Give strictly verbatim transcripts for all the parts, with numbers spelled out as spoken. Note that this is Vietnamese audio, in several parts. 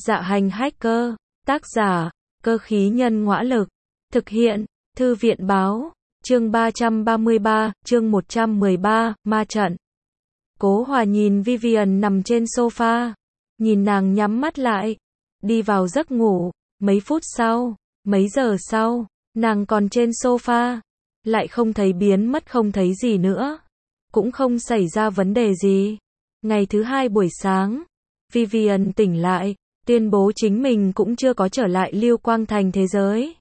Dạ hành hacker, tác giả, cơ khí nhân ngõa lực, thực hiện, thư viện báo, chương ba trăm ba mươi ba, chương một trăm mười ba, ma trận. Cố Hòa nhìn Vivian nằm trên sofa, nhìn nàng nhắm mắt lại, đi vào giấc ngủ, mấy phút sau, mấy giờ sau, nàng còn trên sofa, lại không thấy biến mất không thấy gì nữa, cũng không xảy ra vấn đề gì. Ngày thứ hai buổi sáng, Vivian tỉnh lại, tuyên bố chính mình cũng chưa có trở lại Lưu Quang Thành thế giới.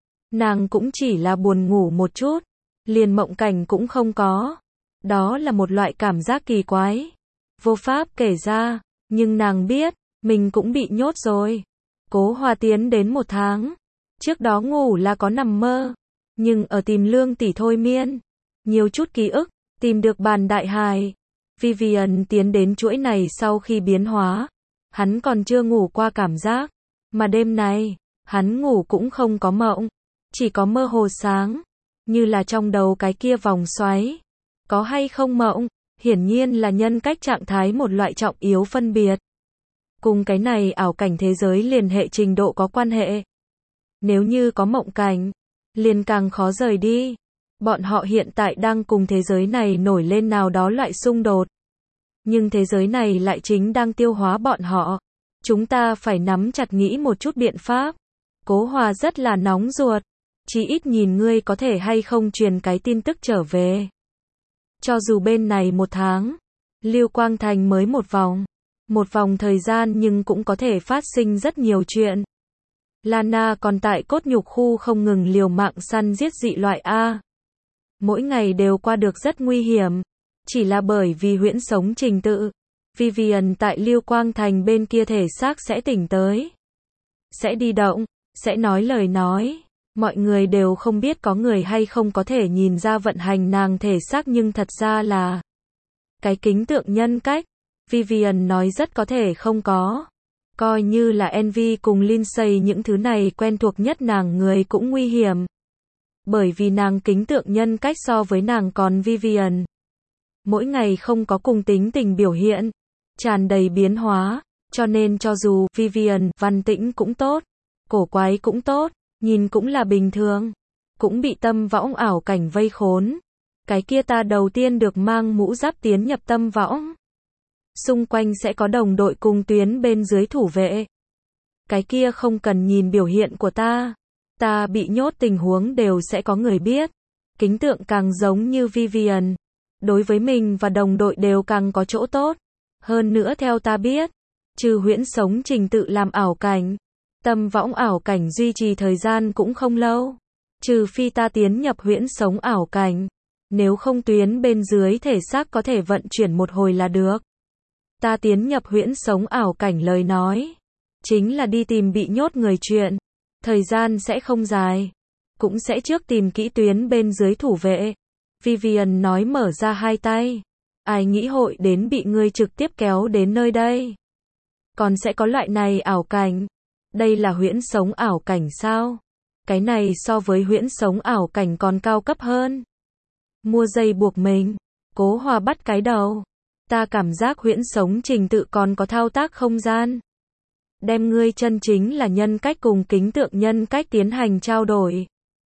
Nàng cũng chỉ là buồn ngủ một chút, liền mộng cảnh cũng không có. Đó là một loại cảm giác kỳ quái, vô pháp kể ra, nhưng nàng biết, mình cũng bị nhốt rồi. Cố Hòa tiến đến một tháng, trước đó ngủ là có nằm mơ, nhưng ở tìm Lương tỷ thôi miên, nhiều chút ký ức, tìm được bàn đại hài. Vivian tiến đến chuỗi này sau khi biến hóa, hắn còn chưa ngủ qua cảm giác, mà đêm này, hắn ngủ cũng không có mộng, chỉ có mơ hồ sáng, như là trong đầu cái kia vòng xoáy. Có hay không mộng, hiển nhiên là nhân cách trạng thái một loại trọng yếu phân biệt. Cùng cái này ảo cảnh thế giới liên hệ trình độ có quan hệ. Nếu như có mộng cảnh, liền càng khó rời đi. Bọn họ hiện tại đang cùng thế giới này nổi lên nào đó loại xung đột. Nhưng thế giới này lại chính đang tiêu hóa bọn họ. Chúng ta phải nắm chặt nghĩ một chút biện pháp. Cố Hòa rất là nóng ruột. Chỉ ít nhìn ngươi có thể hay không truyền cái tin tức trở về. Cho dù bên này một tháng, Lưu Quang Thành mới một vòng. Một vòng thời gian nhưng cũng có thể phát sinh rất nhiều chuyện. Lana còn tại cốt nhục khu không ngừng liều mạng săn giết dị loại A. Mỗi ngày đều qua được rất nguy hiểm. Chỉ là bởi vì huyễn sống trình tự. Vivian tại Lưu Quang Thành bên kia thể xác sẽ tỉnh tới. Sẽ đi động, sẽ nói lời nói. Mọi người đều không biết có người hay không có thể nhìn ra vận hành nàng thể xác nhưng thật ra là cái kính tượng nhân cách. Vivian nói rất có thể không có. Coi như là Envy cùng Lindsay những thứ này quen thuộc nhất nàng người cũng nguy hiểm. Bởi vì nàng kính tượng nhân cách so với nàng còn Vivian. Mỗi ngày không có cùng tính tình biểu hiện, tràn đầy biến hóa, cho nên cho dù Vivian văn tĩnh cũng tốt, cổ quái cũng tốt, nhìn cũng là bình thường, cũng bị tâm võng ảo cảnh vây khốn. Cái kia ta đầu tiên được mang mũ giáp tiến nhập tâm võng. Xung quanh sẽ có đồng đội cùng tuyến bên dưới thủ vệ. Cái kia không cần nhìn biểu hiện của ta. Ta bị nhốt tình huống đều sẽ có người biết. Kính tượng càng giống như Vivian. Đối với mình và đồng đội đều càng có chỗ tốt. Hơn nữa theo ta biết, trừ huyễn sống trình tự làm ảo cảnh, tâm võng ảo cảnh duy trì thời gian cũng không lâu. Trừ phi ta tiến nhập huyễn sống ảo cảnh. Nếu không tuyến bên dưới thể xác có thể vận chuyển một hồi là được. Ta tiến nhập huyễn sống ảo cảnh lời nói. Chính là đi tìm bị nhốt người chuyện. Thời gian sẽ không dài. Cũng sẽ trước tìm kỹ tuyến bên dưới thủ vệ. Vivian nói mở ra hai tay. Ai nghĩ hội đến bị ngươi trực tiếp kéo đến nơi đây. Còn sẽ có loại này ảo cảnh. Đây là huyễn sống ảo cảnh sao? Cái này so với huyễn sống ảo cảnh còn cao cấp hơn. Mua dây buộc mình. Cố Hòa bắt cái đầu. Ta cảm giác huyễn sống trình tự còn có thao tác không gian. Đem ngươi chân chính là nhân cách cùng kính tượng nhân cách tiến hành trao đổi.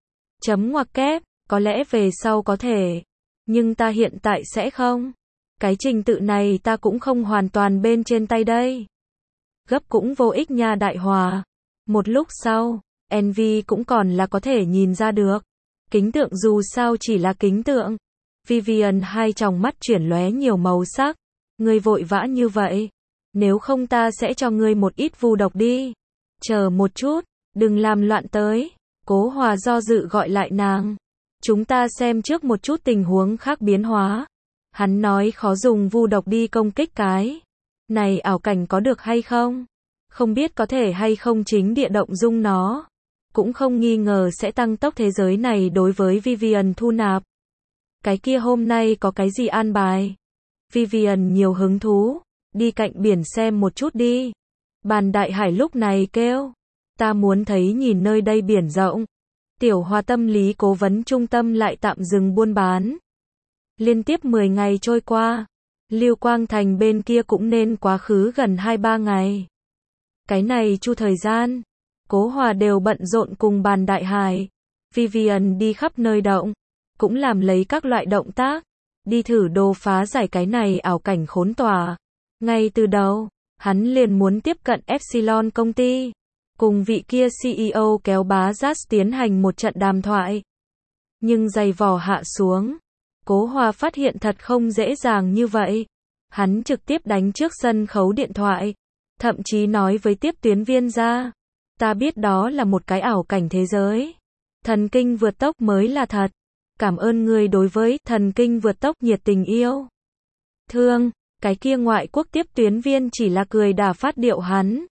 Chấm ngoặc kép, có lẽ về sau có thể. Nhưng ta hiện tại sẽ không. Cái trình tự này ta cũng không hoàn toàn bên trên tay đây. Gấp cũng vô ích nha Đại Hòa. Một lúc sau, Envy cũng còn là có thể nhìn ra được. Kính tượng dù sao chỉ là kính tượng. Vivian hai tròng mắt chuyển lóe nhiều màu sắc. Ngươi vội vã như vậy. Nếu không ta sẽ cho ngươi một ít vu độc đi. Chờ một chút, đừng làm loạn tới. Cố Hòa do dự gọi lại nàng. Chúng ta xem trước một chút tình huống khác biến hóa. Hắn nói khó dùng vu độc đi công kích cái. Này ảo cảnh có được hay không? Không biết có thể hay không chính địa động dung nó. Cũng không nghi ngờ sẽ tăng tốc thế giới này đối với Vivian thu nạp. Cái kia hôm nay có cái gì an bài? Vivian nhiều hứng thú. Đi cạnh biển xem một chút đi. Bàn đại hải lúc này kêu. Ta muốn thấy nhìn nơi đây biển rộng. Tiểu Hòa tâm lý cố vấn trung tâm lại tạm dừng buôn bán. Liên tiếp mười ngày trôi qua. Lưu Quang Thành bên kia cũng nên quá khứ gần hai ba ngày. Cái này chu thời gian, Cố Hòa đều bận rộn cùng bàn đại hải. Vivian đi khắp nơi động, cũng làm lấy các loại động tác, đi thử đồ phá giải cái này ảo cảnh khốn tỏa. Ngay từ đầu, hắn liền muốn tiếp cận Epsilon công ty, cùng vị kia xê e ô kéo bá Rát tiến hành một trận đàm thoại. Nhưng giày vò hạ xuống, Cố Hòa phát hiện thật không dễ dàng như vậy. Hắn trực tiếp đánh trước sân khấu điện thoại, thậm chí nói với tiếp tuyến viên ra, ta biết đó là một cái ảo cảnh thế giới. Thần kinh vượt tốc mới là thật. Cảm ơn người đối với thần kinh vượt tốc nhiệt tình yêu thương. Cái kia ngoại quốc tiếp tuyến viên chỉ là cười đả phát điệu hắn.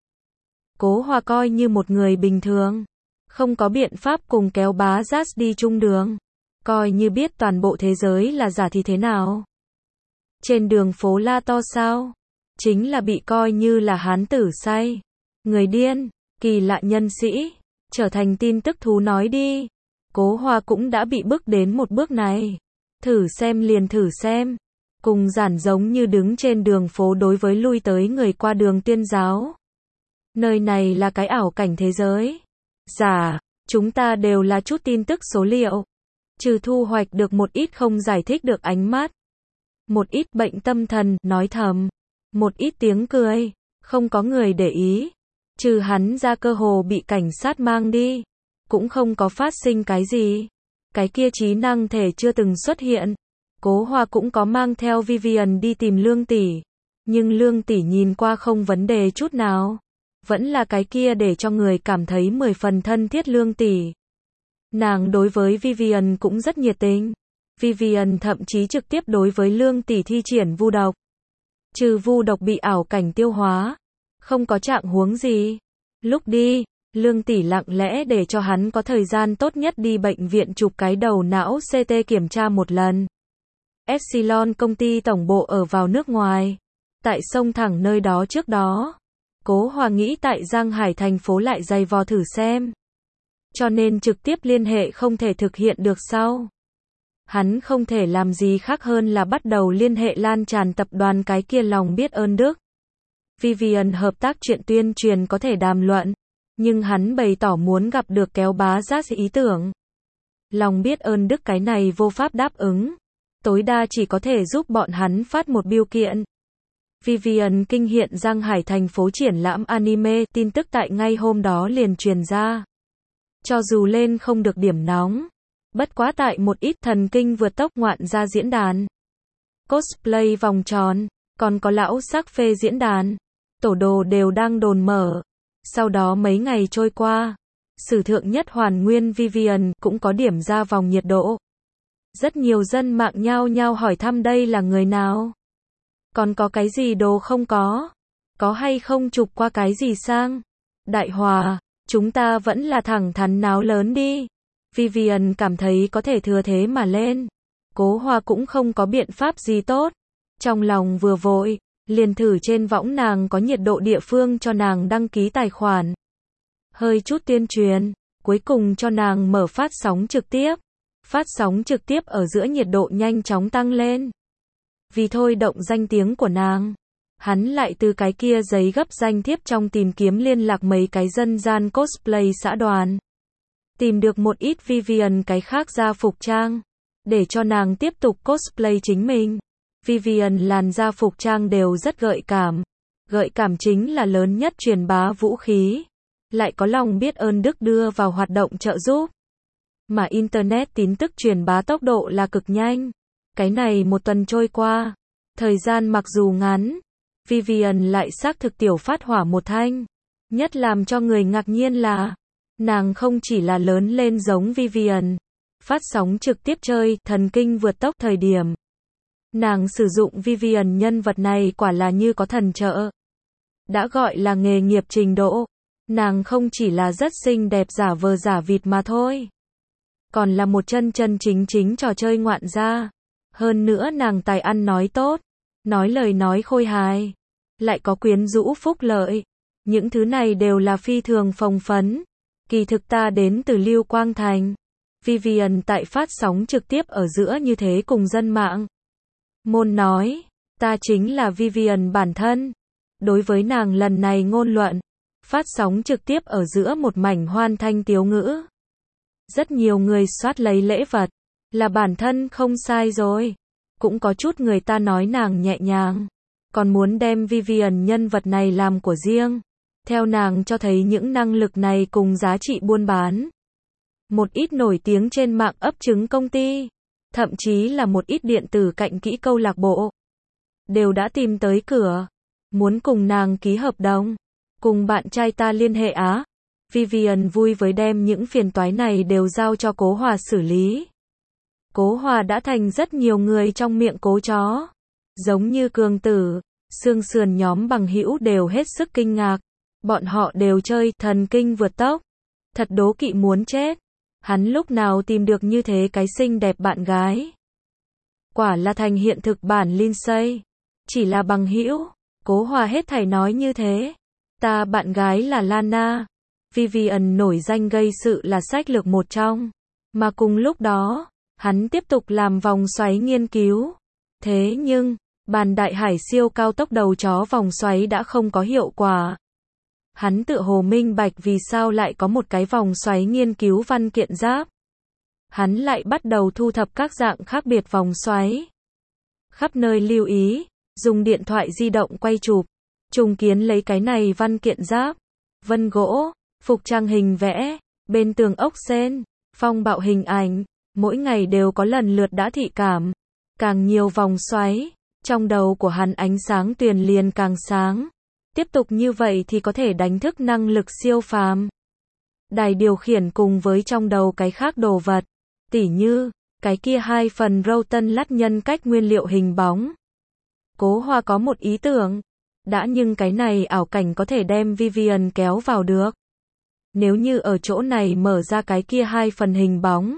Cố Hòa coi như một người bình thường, không có biện pháp cùng kéo bá Rát đi chung đường. Coi như biết toàn bộ thế giới là giả thì thế nào? Trên đường phố la to sao? Chính là bị coi như là hán tử say, người điên, kỳ lạ nhân sĩ, trở thành tin tức thú nói đi. Cố Hòa cũng đã bị bức đến một bước này. Thử xem liền thử xem. Cùng giản giống như đứng trên đường phố đối với lui tới người qua đường tuyên giáo. Nơi này là cái ảo cảnh thế giới. Giả, chúng ta đều là chút tin tức số liệu. Trừ thu hoạch được một ít không giải thích được ánh mắt. Một ít bệnh tâm thần, nói thầm. Một ít tiếng cười, không có người để ý. Trừ hắn ra cơ hồ bị cảnh sát mang đi. Cũng không có phát sinh cái gì. Cái kia trí năng thể chưa từng xuất hiện. Cố Hòa cũng có mang theo Vivian đi tìm Lương tỷ. Nhưng Lương tỷ nhìn qua không vấn đề chút nào. Vẫn là cái kia để cho người cảm thấy mười phần thân thiết Lương tỷ. Nàng đối với Vivian cũng rất nhiệt tình. Vivian thậm chí trực tiếp đối với Lương tỷ thi triển vu độc. Trừ vu độc bị ảo cảnh tiêu hóa, không có trạng huống gì. Lúc đi, Lương tỷ lặng lẽ để cho hắn có thời gian tốt nhất đi bệnh viện chụp cái đầu não xê tê kiểm tra một lần. Epsilon công ty tổng bộ ở vào nước ngoài, tại sông thẳng nơi đó trước đó. Cố Hòa nghĩ tại Giang Hải thành phố lại giày vò thử xem. Cho nên trực tiếp liên hệ không thể thực hiện được sau. Hắn không thể làm gì khác hơn là bắt đầu liên hệ lan tràn tập đoàn cái kia lòng biết ơn Đức. Vivian hợp tác chuyện tuyên truyền có thể đàm luận, nhưng hắn bày tỏ muốn gặp được kéo bá Rát ý tưởng. Lòng biết ơn Đức cái này vô pháp đáp ứng. Tối đa chỉ có thể giúp bọn hắn phát một bưu kiện. Vivian kinh hiện Giang Hải thành phố triển lãm anime, tin tức tại ngay hôm đó liền truyền ra. Cho dù lên không được điểm nóng, bất quá tại một ít thần kinh vượt tốc ngoạn ra diễn đàn. Cosplay vòng tròn, còn có lão sắc phê diễn đàn. Tổ đồ đều đang đồn mở. Sau đó mấy ngày trôi qua, sử thượng nhất hoàn nguyên Vivian cũng có điểm ra vòng nhiệt độ. Rất nhiều dân mạng nhao nhao hỏi thăm đây là người nào? Còn có cái gì đồ không có? Có hay không chụp qua cái gì sang? Đại Hòa, chúng ta vẫn là thẳng thắn náo lớn đi. Vivian cảm thấy có thể thừa thế mà lên. Cố Hòa cũng không có biện pháp gì tốt. Trong lòng vừa vội, liền thử trên võng nàng có nhiệt độ địa phương cho nàng đăng ký tài khoản. Hơi chút tuyên truyền, cuối cùng cho nàng mở phát sóng trực tiếp. Phát sóng trực tiếp ở giữa nhiệt độ nhanh chóng tăng lên. Vì thôi động danh tiếng của nàng, hắn lại từ cái kia giấy gấp danh thiếp trong tìm kiếm liên lạc mấy cái dân gian cosplay xã đoàn. Tìm được một ít Vivian cái khác gia phục trang, để cho nàng tiếp tục cosplay chính mình. Vivian làn da phục trang đều rất gợi cảm. Gợi cảm chính là lớn nhất truyền bá vũ khí. Lại có lòng biết ơn Đức đưa vào hoạt động trợ giúp. Mà Internet tin tức truyền bá tốc độ là cực nhanh. Cái này một tuần trôi qua. Thời gian mặc dù ngắn, Vivian lại xác thực tiểu phát hỏa một thanh. Nhất làm cho người ngạc nhiên là, nàng không chỉ là lớn lên giống Vivian, phát sóng trực tiếp chơi thần kinh vượt tốc thời điểm. Nàng sử dụng Vivian nhân vật này quả là như có thần trợ. Đã gọi là nghề nghiệp trình độ. Nàng không chỉ là rất xinh đẹp giả vờ giả vịt mà thôi. Còn là một chân chân chính chính trò chơi ngoạn gia. Hơn nữa nàng tài ăn nói tốt. Nói lời nói khôi hài. Lại có quyến rũ phúc lợi. Những thứ này đều là phi thường phồng phấn. Kỳ thực ta đến từ Lưu Quang Thành. Vivian tại phát sóng trực tiếp ở giữa như thế cùng dân mạng. Môn nói, ta chính là Vivian bản thân. Đối với nàng lần này ngôn luận, Phát sóng trực tiếp ở giữa một mảnh hoan thanh tiếu ngữ. Rất nhiều người soát lấy lễ vật, là bản thân không sai rồi. Cũng có chút người ta nói nàng nhẹ nhàng, còn muốn đem Vivian nhân vật này làm của riêng. Theo nàng cho thấy những năng lực này cùng giá trị buôn bán. Một ít nổi tiếng trên mạng ấp trứng công ty, thậm chí là một ít điện tử cạnh kỹ câu lạc bộ, đều đã tìm tới cửa, muốn cùng nàng ký hợp đồng, cùng bạn trai ta liên hệ á. Vivian vui với đem những phiền toái này đều giao cho Cố Hòa xử lý. Cố Hòa đã thành rất nhiều người trong miệng cố chó. Giống như Cường Tử, Sương Sườn nhóm bằng hữu đều hết sức kinh ngạc. Bọn họ đều chơi thần kinh vượt tốc. Thật đố kỵ muốn chết. Hắn lúc nào tìm được như thế cái xinh đẹp bạn gái. Quả là thành hiện thực bản Lindsay. Chỉ là bằng hữu. Cố Hòa hết thảy nói như thế. Ta bạn gái là Lana. Vivian nổi danh gây sự là sách lược một trong. Mà cùng lúc đó, hắn tiếp tục làm vòng xoáy nghiên cứu. Thế nhưng, bàn đại hải siêu cao tốc đầu chó vòng xoáy đã không có hiệu quả. Hắn tự hồ minh bạch vì sao lại có một cái vòng xoáy nghiên cứu văn kiện giáp. Hắn lại bắt đầu thu thập các dạng khác biệt vòng xoáy. Khắp nơi lưu ý, dùng điện thoại di động quay chụp, trùng kiến lấy cái này văn kiện giáp, vân gỗ, phục trang hình vẽ, bên tường ốc sên, phong bạo hình ảnh, mỗi ngày đều có lần lượt đã thị cảm. Càng nhiều vòng xoáy, trong đầu của hắn ánh sáng tuyền liền càng sáng. Tiếp tục như vậy thì có thể đánh thức năng lực siêu phàm. Đài điều khiển cùng với trong đầu cái khác đồ vật, tỉ như, cái kia hai phần râu tân lắt nhân cách nguyên liệu hình bóng. Cố Hòa có một ý tưởng, đã nhưng cái này ảo cảnh có thể đem Vivian kéo vào được. Nếu như ở chỗ này mở ra cái kia hai phần hình bóng,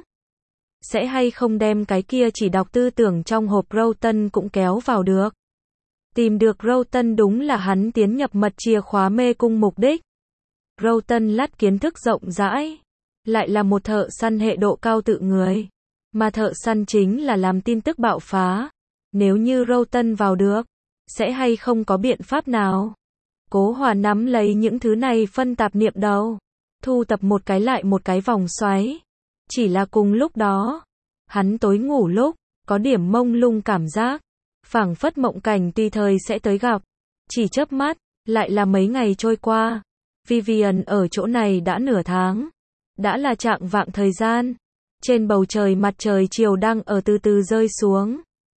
sẽ hay không đem cái kia chỉ đọc tư tưởng trong hộp râu tân cũng kéo vào được. Tìm được râu tân đúng là hắn tiến nhập mật chìa khóa mê cung mục đích. Râu tân lắt kiến thức rộng rãi, lại là một thợ săn hệ độ cao tự người. Mà thợ săn chính là làm tin tức bạo phá. Nếu như râu tân vào được, sẽ hay không có biện pháp nào. Cố Hòa nắm lấy những thứ này phân tạp niệm đầu, thu tập một cái lại một cái vòng xoáy. Chỉ là cùng lúc đó, hắn tối ngủ lúc, có điểm mông lung cảm giác, phảng phất mộng cảnh tùy thời sẽ tới gặp. Chỉ chớp mắt, lại là mấy ngày trôi qua. Vivian ở chỗ này đã nửa tháng. Đã là trạng vạng thời gian. Trên bầu trời mặt trời chiều đang ở từ từ rơi xuống.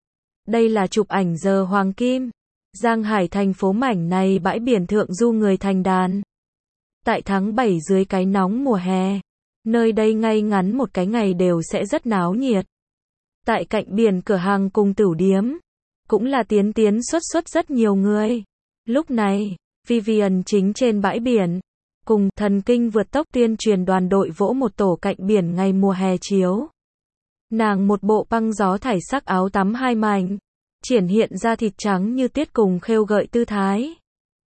Đây là chụp ảnh giờ hoàng kim. Giang Hải thành phố mảnh này bãi biển thượng du người thành đàn. Tại tháng bảy dưới cái nóng mùa hè, nơi đây ngay ngắn một cái ngày đều sẽ rất náo nhiệt. Tại cạnh biển cửa hàng cùng tửu điếm, cũng là tiến tiến xuất xuất rất nhiều người. Lúc này, Vivian chính trên bãi biển, cùng thần kinh vượt tốc tuyên truyền đoàn đội vỗ một tổ cạnh biển ngày mùa hè chiếu. Nàng một bộ băng gió thải sắc áo tắm hai mảnh, triển hiện ra thịt trắng như tuyết cùng khêu gợi tư thái.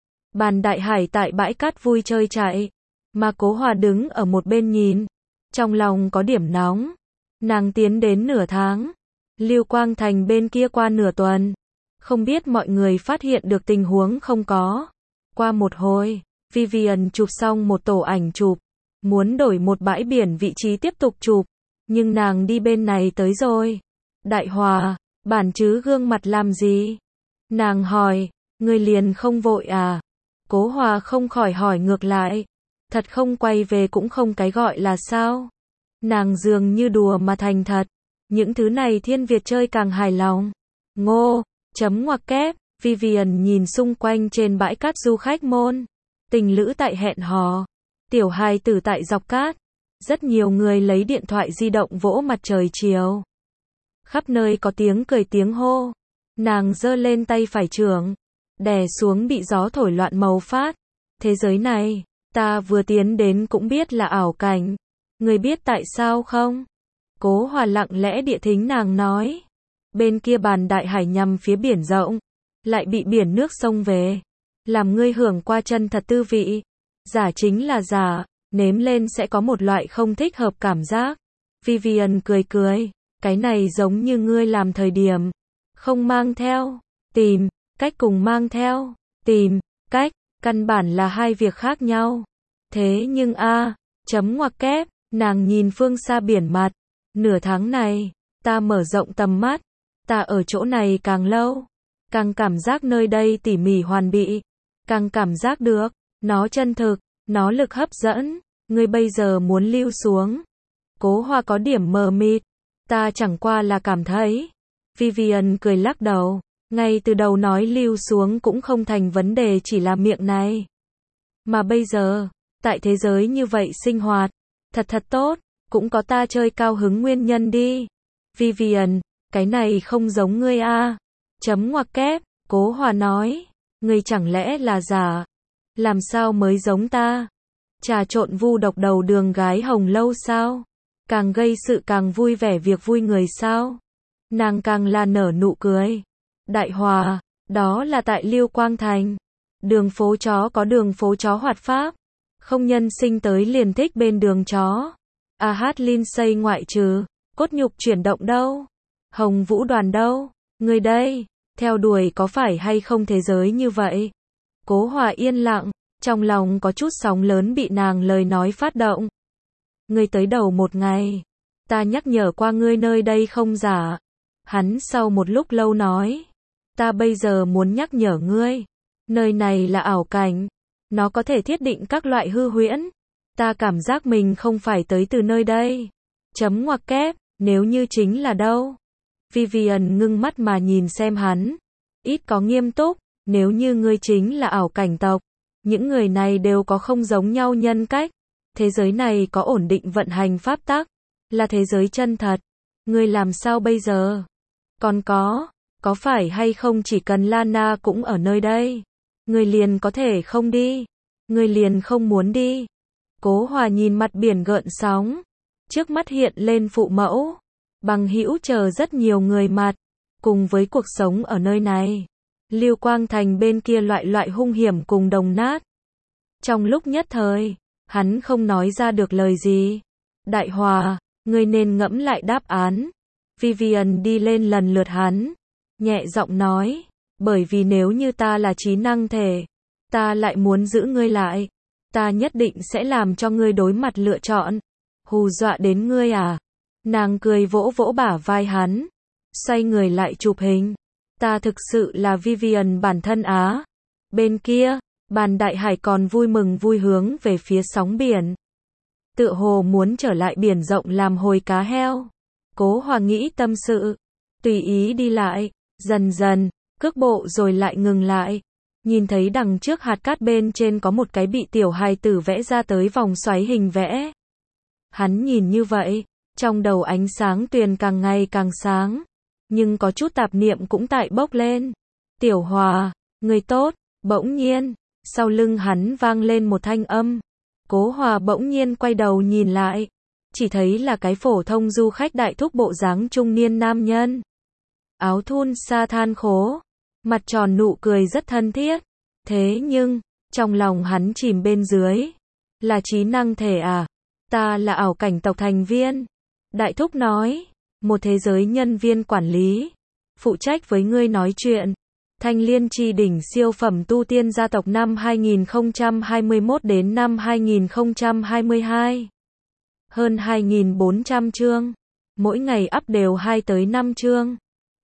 Bàn đại hải tại bãi cát vui chơi chạy, mà Cố Hòa đứng ở một bên nhìn, trong lòng có điểm nóng. Nàng tiến đến nửa tháng, Lưu Quang Thành bên kia qua nửa tuần, không biết mọi người phát hiện được tình huống không có. Qua một hồi, Vivian chụp xong một tổ ảnh chụp, muốn đổi một bãi biển vị trí tiếp tục chụp, nhưng nàng đi bên này tới rồi. Đại Hòa, bản chứ gương mặt làm gì? Nàng hỏi, ngươi liền không vội à? Cố Hòa không khỏi hỏi ngược lại, thật không quay về cũng không cái gọi là sao? Nàng dường như đùa mà thành thật, những thứ này Thiên Việt chơi càng hài lòng. Ngô, chấm ngoặc kép, Vivian nhìn xung quanh trên bãi cát du khách môn, tình lữ tại hẹn hò, tiểu hài tử tại dọc cát, rất nhiều người lấy điện thoại di động vỗ mặt trời chiều. Khắp nơi có tiếng cười tiếng hô, nàng giơ lên tay phải trưởng, đè xuống bị gió thổi loạn màu phát. Thế giới này, ta vừa tiến đến cũng biết là ảo cảnh. Người biết tại sao không? Cố Hòa lặng lẽ địa thính nàng nói. Bên kia bàn đại hải nhằm phía biển rộng, lại bị biển nước sông về. Làm ngươi hưởng qua chân thật tư vị. Giả chính là giả, nếm lên sẽ có một loại không thích hợp cảm giác. Vivian cười cười, cái này giống như ngươi làm thời điểm. Không mang theo, tìm, cách cùng mang theo, tìm, cách. căn bản là hai việc khác nhau. Thế nhưng a, chấm ngoặc kép, nàng nhìn phương xa biển mặt. Nửa tháng này, ta mở rộng tầm mắt, ta ở chỗ này càng lâu, càng cảm giác nơi đây tỉ mỉ hoàn bị, càng cảm giác được, nó chân thực, nó lực hấp dẫn, ngươi bây giờ muốn lưu xuống. Cố Hoa có điểm mờ mịt, ta chẳng qua là cảm thấy. Vivian cười lắc đầu, ngay từ đầu nói lưu xuống cũng không thành vấn đề chỉ là miệng này. Mà bây giờ, tại thế giới như vậy sinh hoạt, thật thật tốt, cũng có ta chơi cao hứng nguyên nhân đi. Vivian, cái này không giống ngươi a. Chấm ngoặc kép, Cố Hoa nói, ngươi chẳng lẽ là giả? Làm sao mới giống ta? Trà trộn vu độc đầu đường gái hồng lâu sao? Càng gây sự càng vui vẻ việc vui người sao? Nàng càng là nở nụ cười. Đại Hòa, đó là tại Liêu Quang Thành. Đường phố chó có đường phố chó hoạt pháp. Không nhân sinh tới liền thích bên đường chó. A hát Lindsay ngoại trừ, cốt nhục chuyển động đâu? Hồng Vũ đoàn đâu? Người đây, theo đuổi có phải hay không thế giới như vậy? Cố Hoa yên lặng, trong lòng có chút sóng lớn bị nàng lời nói phát động. Ngươi tới đầu một ngày, ta nhắc nhở qua ngươi nơi đây không giả. Hắn sau một lúc lâu nói, ta bây giờ muốn nhắc nhở ngươi, nơi này là ảo cảnh, nó có thể thiết định các loại hư huyễn. Ta cảm giác mình không phải tới từ nơi đây. Chấm ngoặc kép, nếu như chính là đâu? Vivian ngưng mắt mà nhìn xem hắn, ít có nghiêm túc, nếu như ngươi chính là ảo cảnh tộc, những người này đều có không giống nhau nhân cách. Thế giới này có ổn định vận hành pháp tắc, là thế giới chân thật. Ngươi làm sao bây giờ? Còn có, có phải hay không chỉ cần Lana cũng ở nơi đây? Ngươi liền có thể không đi? Ngươi liền không muốn đi? Cố Hoa nhìn mặt biển gợn sóng, trước mắt hiện lên phụ mẫu, bằng hữu chờ rất nhiều người mặt, cùng với cuộc sống ở nơi này. Liêu Quang Thành bên kia loại loại hung hiểm cùng đồng nát. Trong lúc nhất thời, hắn không nói ra được lời gì. Đại Hòa, ngươi nên ngẫm lại đáp án. Vivian đi lên lần lượt hắn, nhẹ giọng nói, bởi vì nếu như ta là trí năng thể, ta lại muốn giữ ngươi lại. Ta nhất định sẽ làm cho ngươi đối mặt lựa chọn. Hù dọa đến ngươi à? Nàng cười vỗ vỗ bả vai hắn, xoay người lại chụp hình. Ta thực sự là Vivian bản thân á. Bên kia, Bàn Đại Hải còn vui mừng vui hướng về phía sóng biển. Tựa hồ muốn trở lại biển rộng làm hồi cá heo. Cố Hoa nghĩ tâm sự, tùy ý đi lại, dần dần, cước bộ rồi lại ngừng lại. Nhìn thấy đằng trước hạt cát bên trên có một cái bị tiểu hài tử vẽ ra tới vòng xoáy hình vẽ. Hắn nhìn như vậy, trong đầu ánh sáng tuyền càng ngày càng sáng, nhưng có chút tạp niệm cũng tại bốc lên. Tiểu Hòa, người tốt. Bỗng nhiên, sau lưng hắn vang lên một thanh âm. Cố Hoa bỗng nhiên quay đầu nhìn lại, chỉ thấy là cái phổ thông du khách đại thúc bộ dáng trung niên nam nhân. Áo thun sa than khố, mặt tròn nụ cười rất thân thiết. Thế nhưng, trong lòng hắn chìm bên dưới, là trí năng thể à? Ta là ảo cảnh tộc thành viên. Đại thúc nói, một thế giới nhân viên quản lý, phụ trách với ngươi nói chuyện. Thanh Liên Chi đỉnh siêu phẩm tu tiên gia tộc năm hai nghìn không trăm hai mươi mốt đến năm hai nghìn không trăm hai mươi hai. Hơn hai nghìn bốn trăm chương. Mỗi ngày up đều hai tới năm chương.